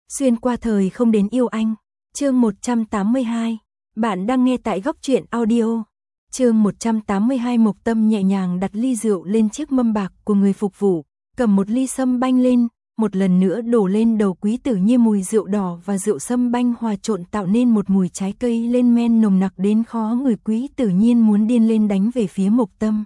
Xuyên qua thời không đến yêu anh. Chương 182. Bạn đang nghe tại Góc Truyện Audio. Chương 182. Mộc Tâm nhẹ nhàng đặt ly rượu lên chiếc mâm bạc của người phục vụ, cầm một ly sâm banh lên, một lần nữa đổ lên đầu Quý Tử Nhiên. Mùi rượu đỏ và rượu sâm banh hòa trộn tạo nên một mùi trái cây lên men nồng nặc đến khó người. Quý Tử Nhiên muốn điên lên đánh về phía Mộc Tâm.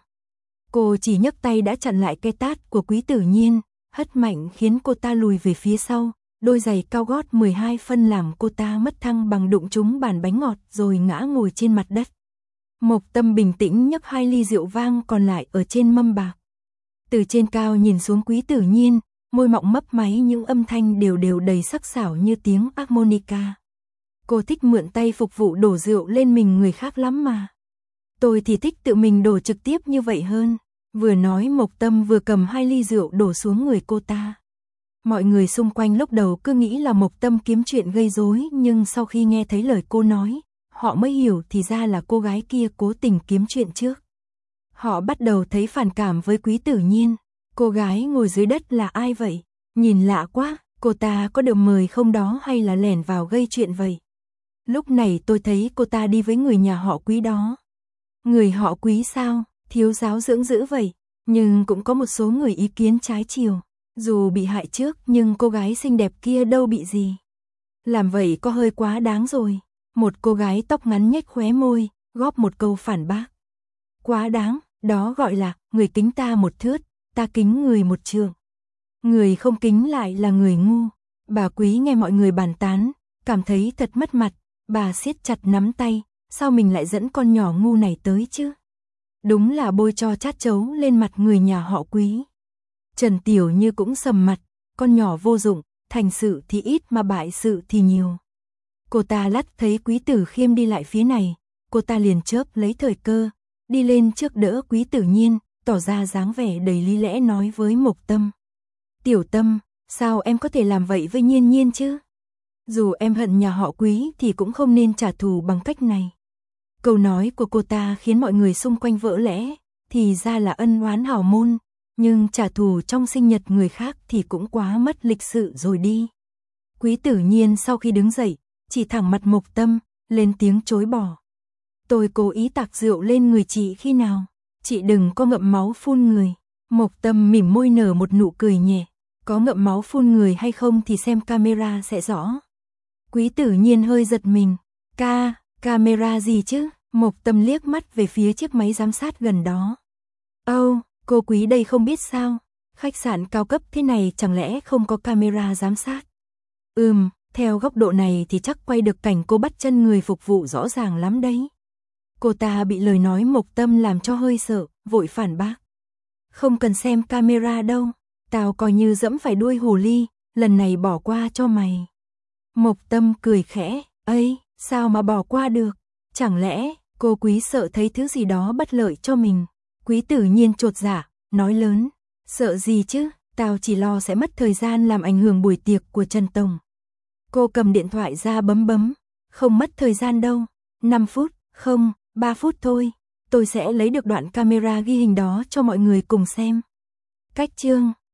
Cô chỉ nhấc tay đã chặn lại cái tát của Quý Tử Nhiên, hất mạnh khiến cô ta lùi về phía sau. Đôi giày cao gót 12 phân làm cô ta mất thăng bằng, đụng trúng bàn bánh ngọt rồi ngã ngồi trên mặt đất. Mộc Tâm bình tĩnh nhấc 2 ly rượu vang còn lại ở trên mâm bạc. Từ trên cao nhìn xuống Quý Tử Nhiên, môi mọng mấp máy những âm thanh đều đều đầy sắc sảo như tiếng harmonica. Cô thích mượn tay phục vụ đổ rượu lên mình người khác lắm mà. Tôi thì thích tự mình đổ trực tiếp như vậy hơn. Vừa nói Mộc Tâm vừa cầm 2 ly rượu đổ xuống người cô ta. Mọi người xung quanh lúc đầu cứ nghĩ là Mộc Tâm kiếm chuyện gây rối, nhưng sau khi nghe thấy lời cô nói, họ mới hiểu thì ra là cô gái kia cố tình kiếm chuyện trước. Họ bắt đầu thấy phản cảm với Quý Tử Nhiên. Cô gái ngồi dưới đất là ai vậy? Nhìn lạ quá, cô ta có được mời không đó hay là lẻn vào gây chuyện vậy? Lúc này tôi thấy cô ta đi với người nhà họ Quý đó. Người họ Quý sao? Thiếu giáo dưỡng dữ vậy. Nhưng cũng có một số người ý kiến trái chiều. Dù bị hại trước nhưng cô gái xinh đẹp kia đâu bị gì. Làm vậy có hơi quá đáng rồi. Một cô gái tóc ngắn nhếch khóe môi, góp một câu phản bác. Quá đáng, đó gọi là người kính ta một thước, ta kính người một trượng. Người không kính lại là người ngu. Bà Quý nghe mọi người bàn tán, cảm thấy thật mất mặt. Bà siết chặt nắm tay, sao mình lại dẫn con nhỏ ngu này tới chứ? Đúng là bôi cho chát chấu lên mặt người nhà họ Quý. Trần Tiểu Như cũng sầm mặt, con nhỏ vô dụng, thành sự thì ít mà bại sự thì nhiều. Cô ta lắt thấy Quý Tử Khiêm đi lại phía này, cô ta liền chớp lấy thời cơ, đi lên trước đỡ Quý Tử Nhiên, tỏ ra dáng vẻ đầy lý lẽ nói với Mộc Tâm. Tiểu Tâm, sao em có thể làm vậy với Nhiên Nhiên chứ? Dù em hận nhà họ Quý thì cũng không nên trả thù bằng cách này. Câu nói của cô ta khiến mọi người xung quanh vỡ lẽ, thì ra là ân oán hảo môn. Nhưng trả thù trong sinh nhật người khác thì cũng quá mất lịch sự rồi đi. Quý Tử Nhiên sau khi đứng dậy, chỉ thẳng mặt Mộc Tâm, lên tiếng chối bỏ. Tôi cố ý tạt rượu lên người chị khi nào? Chị đừng có ngậm máu phun người. Mộc Tâm mỉm môi nở một nụ cười nhẹ. Có ngậm máu phun người hay không thì xem camera sẽ rõ. Quý Tử Nhiên hơi giật mình. Camera gì chứ? Mộc Tâm liếc mắt về phía chiếc máy giám sát gần đó. Cô Quý đây không biết sao? Khách sạn cao cấp thế này chẳng lẽ không có camera giám sát? Theo góc độ này thì chắc quay được cảnh cô bắt chân người phục vụ rõ ràng lắm đấy. Cô ta bị lời nói Mộc Tâm làm cho hơi sợ, vội phản bác. Không cần xem camera đâu, tao coi như dẫm phải đuôi hồ ly, lần này bỏ qua cho mày. Mộc Tâm cười khẽ, ấy, sao mà bỏ qua được? Chẳng lẽ cô Quý sợ thấy thứ gì đó bất lợi cho mình? Quý Tử Nhiên chột dạ, nói lớn, sợ gì chứ, tao chỉ lo sẽ mất thời gian làm ảnh hưởng buổi tiệc của Trần Tổng. Cô cầm điện thoại ra bấm, không mất thời gian đâu, 5 phút, không, 3 phút thôi, tôi sẽ lấy được đoạn camera ghi hình đó cho mọi người cùng xem. Cách chương